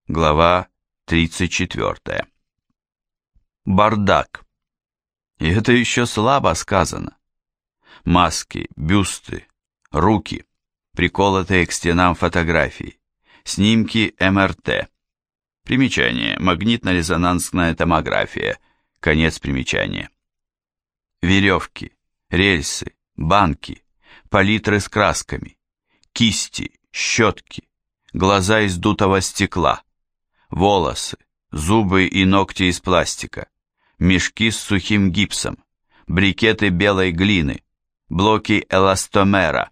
Глава 34. Бардак. И это еще слабо сказано. Маски, бюсты, руки, приколотые к стенам фотографии, снимки МРТ. Примечание. Магнитно-резонансная томография. Конец примечания. Веревки, рельсы, банки, палитры с красками, кисти, щетки, глаза из дутого стекла, волосы, зубы и ногти из пластика, мешки с сухим гипсом, брикеты белой глины, блоки эластомера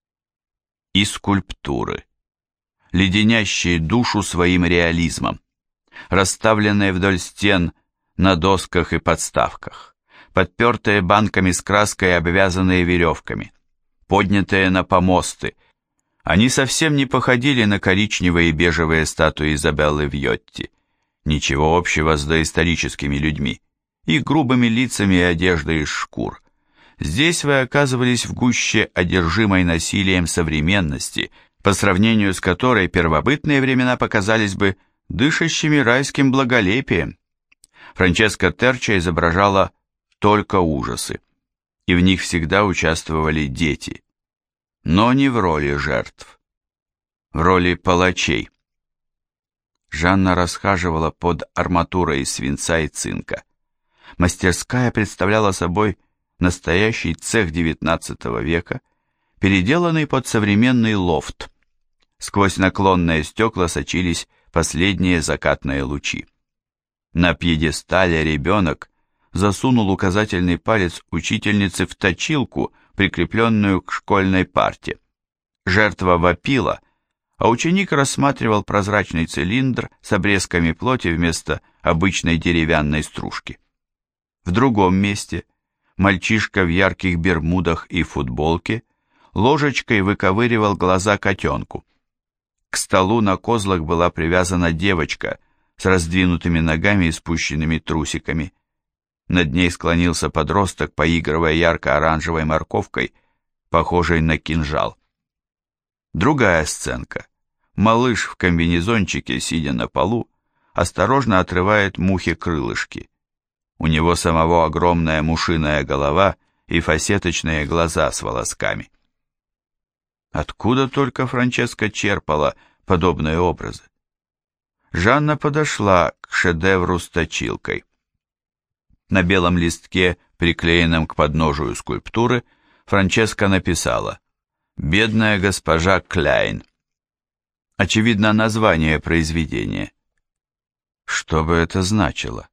и скульптуры, леденящие душу своим реализмом, расставленные вдоль стен на досках и подставках, подпертые банками с краской и обвязанные веревками, поднятые на помосты. Они совсем не походили на коричневые и бежевые статуи Изабеллы Вьотти, ничего общего с доисторическими людьми, их грубыми лицами и одеждой из шкур. Здесь вы оказывались в гуще одержимой насилием современности, по сравнению с которой первобытные времена показались бы дышащими райским благолепием. Франческа Терча изображала только ужасы, и в них всегда участвовали дети, но не в роли жертв, в роли палачей. Жанна расхаживала под арматурой из свинца и цинка. Мастерская представляла собой настоящий цех XIX века, переделанный под современный лофт. Сквозь наклонные стекла сочились последние закатные лучи. На пьедестале ребенок засунул указательный палец учительницы в точилку, прикрепленную к школьной парте. Жертва вопила, а ученик рассматривал прозрачный цилиндр с обрезками плоти вместо обычной деревянной стружки. В другом месте мальчишка в ярких бермудах и футболке ложечкой выковыривал глаза котенку. К столу на козлах была привязана девочка с раздвинутыми ногами и спущенными трусиками. Над ней склонился подросток, поигрывая ярко-оранжевой морковкой, похожей на кинжал. Другая сценка. Малыш в комбинезончике, сидя на полу, осторожно отрывает мухе крылышки. У него самого огромная мушиная голова и фасеточные глаза с волосками. Откуда только Франческа черпала подобные образы? Жанна подошла к шедевру с точилкой. На белом листке, приклеенном к подножию скульптуры, Франческа написала «Бедная госпожа Кляйн». Очевидно, название произведения. Что бы это значило?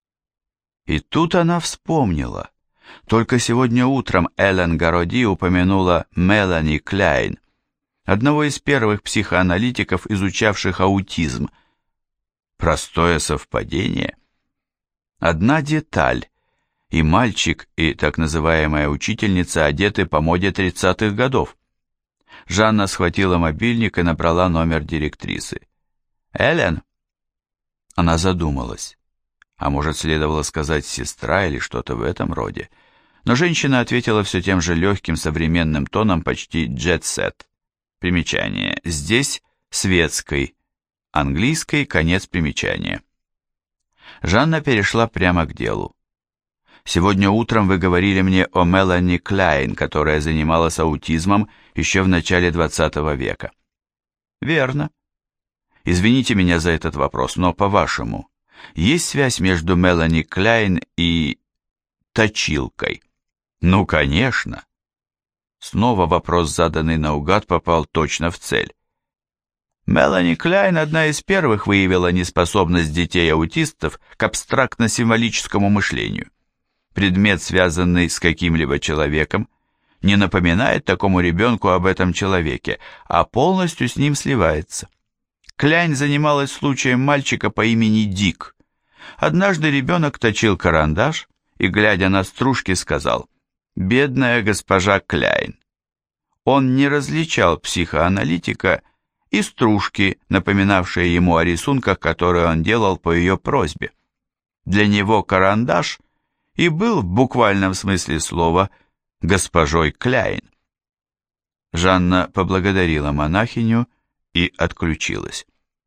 И тут она вспомнила. Только сегодня утром Эллен Гароди упомянула Мелани Кляйн, одного из первых психоаналитиков, изучавших аутизм. Простое совпадение? Одна деталь, и мальчик, и так называемая учительница одеты по моде 30-х годов. Жанна схватила мобильник и набрала номер директрисы. «Эллен?» Она задумалась. А может, следовало сказать «сестра» или что-то в этом роде. Но женщина ответила все тем же легким современным тоном, почти джет-сет. Примечание. Здесь светской, английской, конец примечания. Жанна перешла прямо к делу. «Сегодня утром вы говорили мне о Мелани Кляйн, которая занималась аутизмом еще в начале XX века». «Верно. Извините меня за этот вопрос, но, по-вашему, есть связь между Мелани Кляйн и точилкой?» «Ну, конечно». Снова вопрос, заданный наугад, попал точно в цель. Мелани Кляйн одна из первых выявила неспособность детей-аутистов к абстрактно-символическому мышлению. Предмет, связанный с каким-либо человеком, не напоминает такому ребенку об этом человеке, а полностью с ним сливается. Кляйн занималась случаем мальчика по имени Дик. Однажды ребенок точил карандаш и, глядя на стружки, сказал «Бедная госпожа Кляйн». Он не различал психоаналитика и стружки, напоминавшие ему о рисунках, которые он делал по ее просьбе. Для него карандаш и был в буквальном смысле слова госпожой Кляйн. Жанна поблагодарила монахиню и отключилась.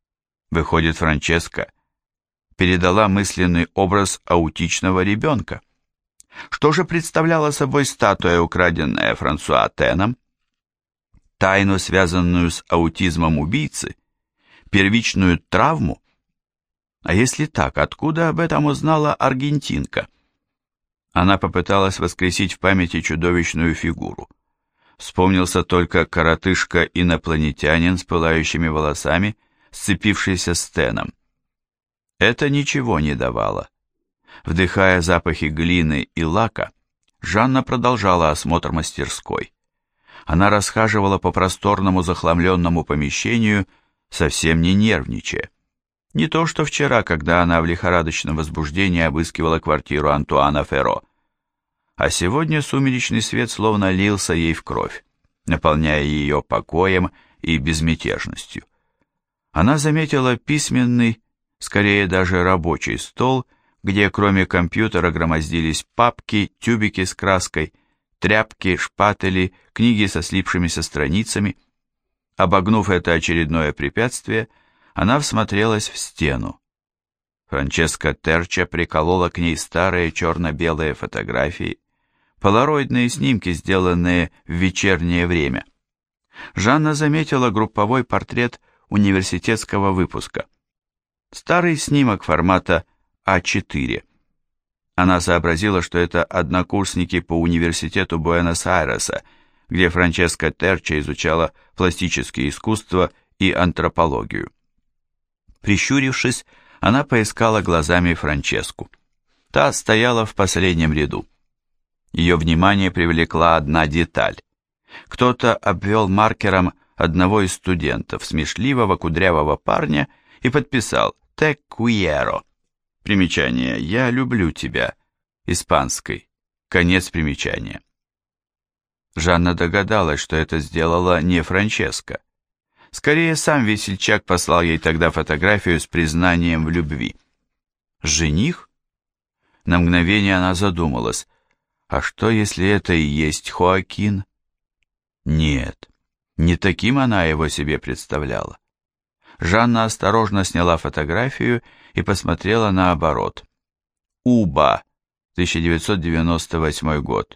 Выходит, Франческа передала мысленный образ аутичного ребенка. Что же представляла собой статуя, украденная Франсуа Теном? Тайну, связанную с аутизмом убийцы? Первичную травму? А если так, откуда об этом узнала аргентинка? Она попыталась воскресить в памяти чудовищную фигуру. Вспомнился только коротышка-инопланетянин с пылающими волосами, сцепившийся с Теном. Это ничего не давало. Вдыхая запахи глины и лака, Жанна продолжала осмотр мастерской. Она расхаживала по просторному захламленному помещению, совсем не нервничая. Не то что вчера, когда она в лихорадочном возбуждении обыскивала квартиру Антуана Ферро. А сегодня сумеречный свет словно лился ей в кровь, наполняя ее покоем и безмятежностью. Она заметила письменный, скорее даже рабочий стол, где кроме компьютера громоздились папки, тюбики с краской, тряпки, шпатели, книги со слипшимися страницами. Обогнув это очередное препятствие, она всмотрелась в стену. Франческа Терча приколола к ней старые черно-белые фотографии, полароидные снимки, сделанные в вечернее время. Жанна заметила групповой портрет университетского выпуска. Старый снимок формата А4. Она сообразила, что это однокурсники по университету Буэнос-Айреса, где Франческа Терча изучала пластические искусства и антропологию. Прищурившись, она поискала глазами Франческу. Та стояла в последнем ряду. Ее внимание привлекла одна деталь. Кто-то обвел маркером одного из студентов, смешливого кудрявого парня, и подписал «Te quiero». Примечание «Я люблю тебя», испанской, конец примечания. Жанна догадалась, что это сделала не Франческа. Скорее, сам весельчак послал ей тогда фотографию с признанием в любви. Жених? На мгновение она задумалась, а что, если это и есть Хоакин? Нет, не таким она его себе представляла. Жанна осторожно сняла фотографию и посмотрела наоборот. Уба, 1998 год.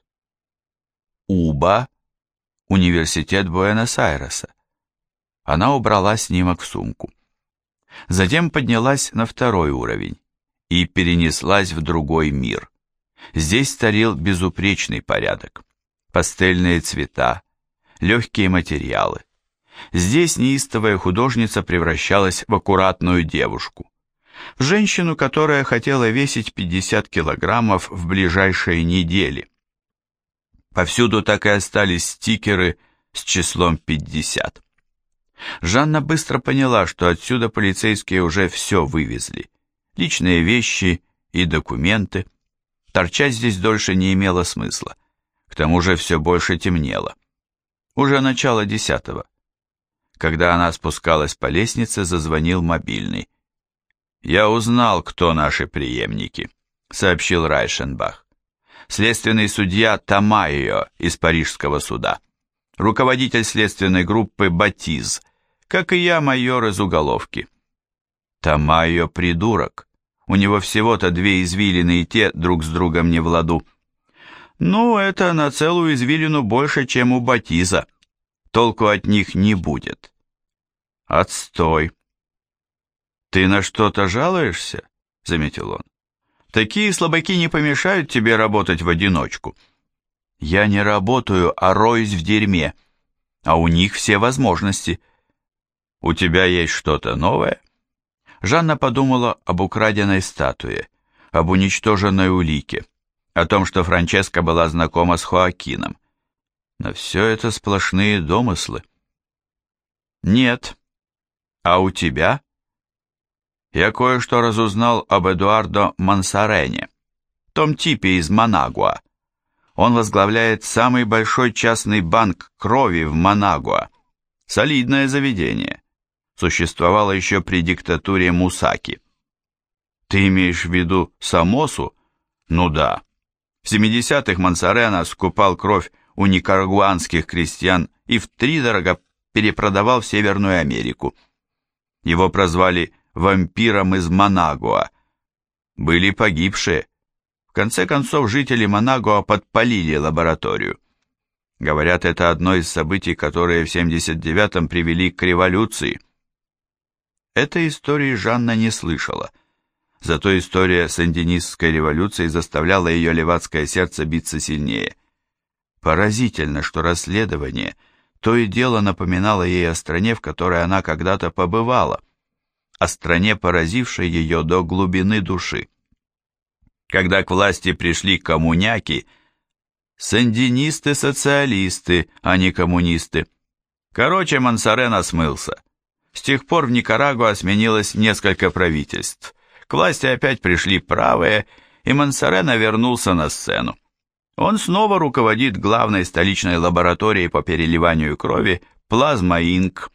Уба, университет Буэнос-Айреса. Она убрала снимок в сумку. Затем поднялась на второй уровень и перенеслась в другой мир. Здесь царил безупречный порядок. Пастельные цвета, легкие материалы. Здесь неистовая художница превращалась в аккуратную девушку. В женщину, которая хотела весить 50 килограммов в ближайшие недели. Повсюду так и остались стикеры с числом 50. Жанна быстро поняла, что отсюда полицейские уже все вывезли. Личные вещи и документы. Торчать здесь дольше не имело смысла. К тому же все больше темнело. Уже начало 10-го. Когда она спускалась по лестнице, зазвонил мобильный. «Я узнал, кто наши преемники», — сообщил Райшенбах. «Следственный судья Тамайо из Парижского суда. Руководитель следственной группы Батиз, как и я, майор из уголовки». «Тамайо придурок. У него всего-то 2 извилины, и те друг с другом не в ладу». «Ну, это на целую извилину больше, чем у Батиза. Толку от них не будет». «Отстой». «Ты на что-то жалуешься?» — заметил он. «Такие слабаки не помешают тебе работать в одиночку». «Я не работаю, а роюсь в дерьме, а у них все возможности». «У тебя есть что-то новое?» Жанна подумала об украденной статуе, об уничтоженной улике, о том, что Франческа была знакома с Хоакином. Но все это сплошные домыслы. «Нет. А у тебя?» «Я кое-что разузнал об Эдуардо Мансарене, том типе из Манагуа. Он возглавляет самый большой частный банк крови в Манагуа. Солидное заведение. Существовало еще при диктатуре Мусаки». «Ты имеешь в виду Самосу?» «Ну да. В 70-х Мансарена скупал кровь у никарагуанских крестьян и втридорога перепродавал в Северную Америку. Его прозвали вампиром из Манагуа. Были погибшие. В конце концов, жители Манагуа подпалили лабораторию. Говорят, это одно из событий, которые в 79-м привели к революции. Этой истории Жанна не слышала. Зато история сандинистской революции заставляла ее левацкое сердце биться сильнее. Поразительно, что расследование то и дело напоминало ей о стране, в которой она когда-то побывала, о стране, поразившей ее до глубины души. Когда к власти пришли коммуняки, сандинисты-социалисты, а не коммунисты. Короче, Мансарена смылся. С тех пор в Никарагуа сменилось несколько правительств. К власти опять пришли правые, и Мансарена вернулся на сцену. Он снова руководит главной столичной лабораторией по переливанию крови «Плазма Инк».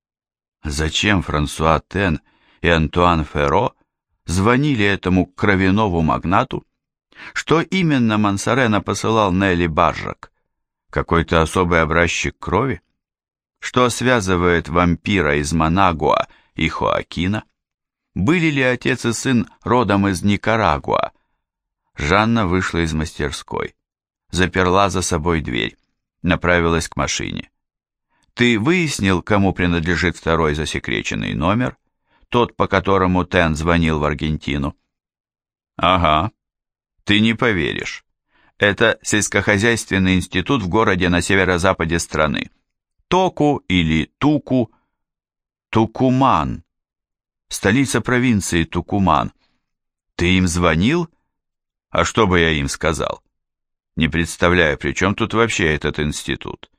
Зачем Франсуа Тен и Антуан Ферро звонили этому кровяному магнату? Что именно Мансарена посылал Нелли Баржак? Какой-то особый образчик крови? Что связывает вампира из Манагуа и Хоакина? Были ли отец и сын родом из Никарагуа? Жанна вышла из мастерской, заперла за собой дверь, направилась к машине. «Ты выяснил, кому принадлежит второй засекреченный номер? Тот, по которому Тен звонил в Аргентину?» «Ага. Ты не поверишь. Это сельскохозяйственный институт в городе на северо-западе страны. Току или Туку. Тукуман. Столица провинции Тукуман. Ты им звонил? А что бы я им сказал? Не представляю, при чем тут вообще этот институт?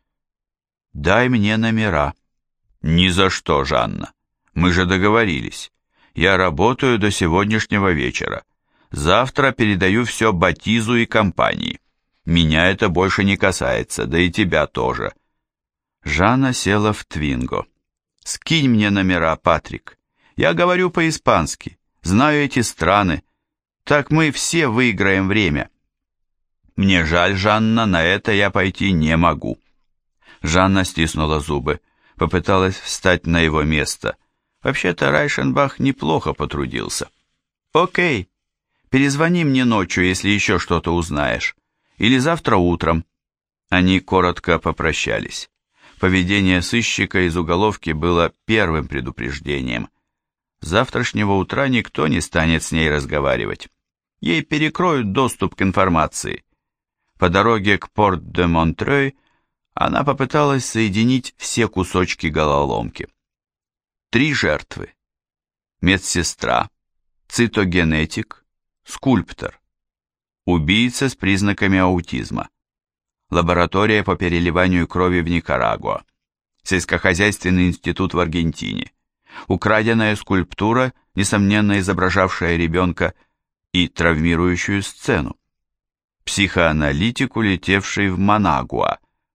Дай мне номера». «Ни за что, Жанна. Мы же договорились. Я работаю до сегодняшнего вечера. Завтра передаю все Батизу и компании. Меня это больше не касается, да и тебя тоже». Жанна села в Твинго. «Скинь мне номера, Патрик. Я говорю по-испански, знаю эти страны. Так мы все выиграем время». «Мне жаль, Жанна, на это я пойти не могу». Жанна стиснула зубы, попыталась встать на его место. Вообще-то Райшенбах неплохо потрудился. «Окей. Перезвони мне ночью, если еще что-то узнаешь. Или завтра утром». Они коротко попрощались. Поведение сыщика из уголовки было первым предупреждением. С завтрашнего утра никто не станет с ней разговаривать. Ей перекроют доступ к информации. По дороге к Порт-де-Монтрей она попыталась соединить все кусочки головоломки. 3 жертвы. Медсестра, цитогенетик, скульптор. Убийца с признаками аутизма. Лаборатория по переливанию крови в Никарагуа. Сельскохозяйственный институт в Аргентине. Украденная скульптура, несомненно изображавшая ребенка, и травмирующую сцену. Психоаналитик, улетевший в Манагуа.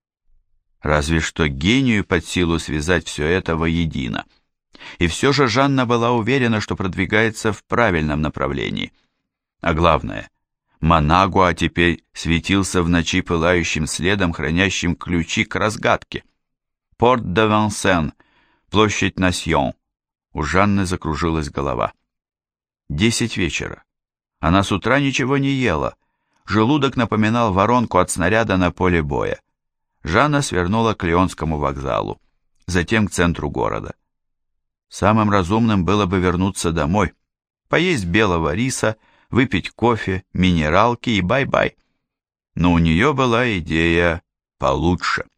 Разве что гению под силу связать все это воедино. И все же Жанна была уверена, что продвигается в правильном направлении. А главное, Манагуа теперь светился в ночи пылающим следом, хранящим ключи к разгадке. Порт-де-Вансен, площадь Насьон. У Жанны закружилась голова. 10 вечера. Она с утра ничего не ела. Желудок напоминал воронку от снаряда на поле боя. Жанна свернула к Лионскому вокзалу, затем к центру города. Самым разумным было бы вернуться домой, поесть белого риса, выпить кофе, минералки и бай-бай. Но у нее была идея получше.